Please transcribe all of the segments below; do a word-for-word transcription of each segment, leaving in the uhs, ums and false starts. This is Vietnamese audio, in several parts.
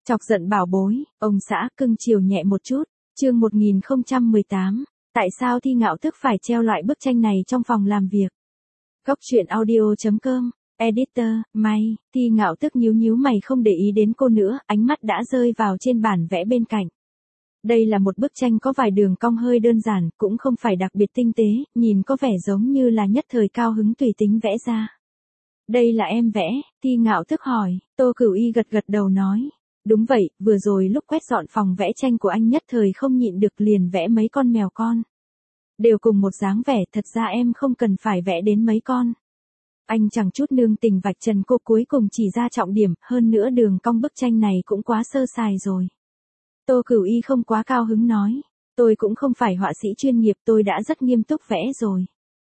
Chọc giận bảo bối, ông xã cưng chiều nhẹ một chút, chương một nghìn không trăm mười tám, tại sao Thi Ngạo Tức phải treo loại bức tranh này trong phòng làm việc? Góc truyện audio chấm com, editor, may, Thi Ngạo Tức nhíu nhíu mày không để ý đến cô nữa, ánh mắt đã rơi vào trên bản vẽ bên cạnh. Đây là một bức tranh có vài đường cong hơi đơn giản, cũng không phải đặc biệt tinh tế, nhìn có vẻ giống như là nhất thời cao hứng tùy tính vẽ ra. Đây là em vẽ, Thi Ngạo Tức hỏi, Tô Cửu Y gật gật đầu nói. Đúng vậy, vừa rồi lúc quét dọn phòng vẽ tranh của anh nhất thời không nhịn được liền vẽ mấy con mèo con. Đều cùng một dáng vẻ, thật ra em không cần phải vẽ đến mấy con. Anh chẳng chút nương tình vạch trần cô, cuối cùng chỉ ra trọng điểm, hơn nữa đường cong bức tranh này cũng quá sơ sài rồi. Tô Cửu Y không quá cao hứng nói, tôi cũng không phải họa sĩ chuyên nghiệp, tôi đã rất nghiêm túc vẽ rồi.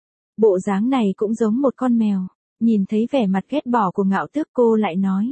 Bộ dáng này cũng giống một con mèo, nhìn thấy vẻ mặt ghét bỏ của Ngạo Tước cô lại nói.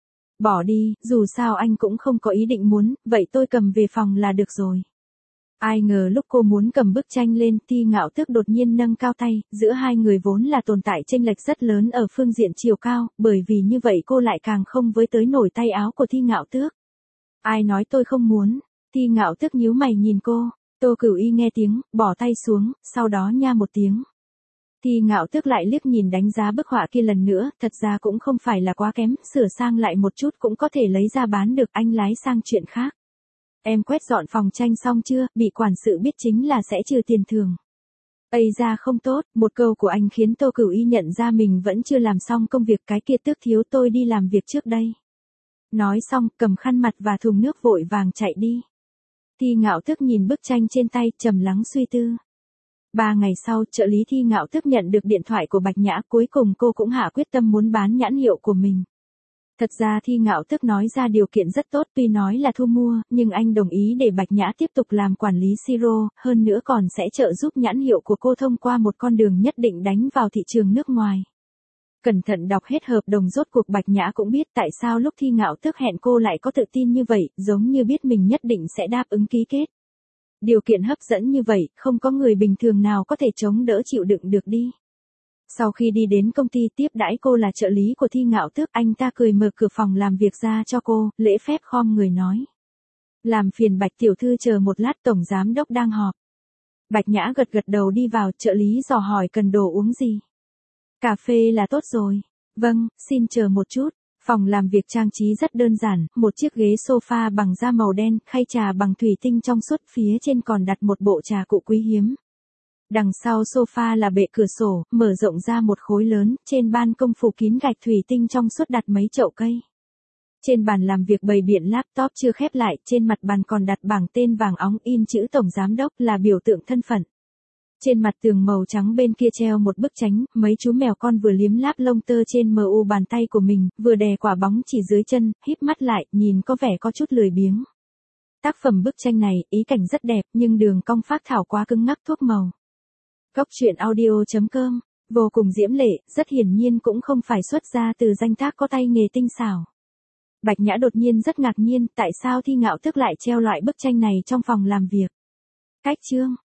Bỏ đi, dù sao anh cũng không có ý định muốn, vậy tôi cầm về phòng là được rồi. Ai ngờ lúc cô muốn cầm bức tranh lên, Thi Ngạo Tước đột nhiên nâng cao tay, giữa hai người vốn là tồn tại chênh lệch rất lớn ở phương diện chiều cao, bởi vì như vậy cô lại càng không với tới nổi tay áo của Thi Ngạo Tước. Ai nói tôi không muốn? Thi Ngạo Tước nhíu mày nhìn cô, Tô Cửu Y nghe tiếng, bỏ tay xuống, sau đó nha một tiếng. Thi Ngạo Tước lại liếc nhìn đánh giá bức họa kia lần nữa, thật ra cũng không phải là quá kém, sửa sang lại một chút cũng có thể lấy ra bán được, anh lái sang chuyện khác. Em quét dọn phòng tranh xong chưa, bị quản sự biết chính là sẽ trừ tiền thưởng. Ây ra không tốt, một câu của anh khiến Tô Cửu Y nhận ra mình vẫn chưa làm xong công việc, cái kia Tước thiếu, tôi đi làm việc trước đây. Nói xong, cầm khăn mặt và thùng nước vội vàng chạy đi. Thi Ngạo Tước nhìn bức tranh trên tay, trầm lắng suy tư. Ba ngày sau, trợ lý Thi Ngạo Tước nhận được điện thoại của Bạch Nhã, cuối cùng cô cũng hạ quyết tâm muốn bán nhãn hiệu của mình. Thật ra Thi Ngạo Tước nói ra điều kiện rất tốt, tuy nói là thu mua, nhưng anh đồng ý để Bạch Nhã tiếp tục làm quản lý siro, hơn nữa còn sẽ trợ giúp nhãn hiệu của cô thông qua một con đường nhất định đánh vào thị trường nước ngoài. Cẩn thận đọc hết hợp đồng, rốt cuộc Bạch Nhã cũng biết tại sao lúc Thi Ngạo Tước hẹn cô lại có tự tin như vậy, giống như biết mình nhất định sẽ đáp ứng ký kết. Điều kiện hấp dẫn như vậy, không có người bình thường nào có thể chống đỡ chịu đựng được đi. Sau khi đi đến công ty tiếp đãi cô là trợ lý của Thi Ngạo Tước, anh ta cười mở cửa phòng làm việc ra cho cô, lễ phép khom người nói. Làm phiền Bạch tiểu thư chờ một lát, tổng giám đốc đang họp. Bạch Nhã gật gật đầu đi vào, trợ lý dò hỏi cần đồ uống gì. Cà phê là tốt rồi. Vâng, xin chờ một chút. Phòng làm việc trang trí rất đơn giản, một chiếc ghế sofa bằng da màu đen, khay trà bằng thủy tinh trong suốt, phía trên còn đặt một bộ trà cụ quý hiếm. Đằng sau sofa là bệ cửa sổ, mở rộng ra một khối lớn, trên ban công phủ kín gạch thủy tinh trong suốt đặt mấy chậu cây. Trên bàn làm việc bày biện laptop chưa khép lại, trên mặt bàn còn đặt bảng tên vàng óng in chữ tổng giám đốc là biểu tượng thân phận. Trên mặt tường màu trắng bên kia treo một bức tranh, mấy chú mèo con vừa liếm láp lông tơ trên mu bàn tay của mình, vừa đè quả bóng chỉ dưới chân, híp mắt lại, nhìn có vẻ có chút lười biếng. Tác phẩm bức tranh này, ý cảnh rất đẹp, nhưng đường cong phác thảo quá cứng ngắc thuốc màu. Góc truyện audio chấm com, vô cùng diễm lệ, rất hiển nhiên cũng không phải xuất ra từ danh tác có tay nghề tinh xảo. Bạch Nhã đột nhiên rất ngạc nhiên, tại sao Thi Ngạo Tước lại treo loại bức tranh này trong phòng làm việc. Cách chương.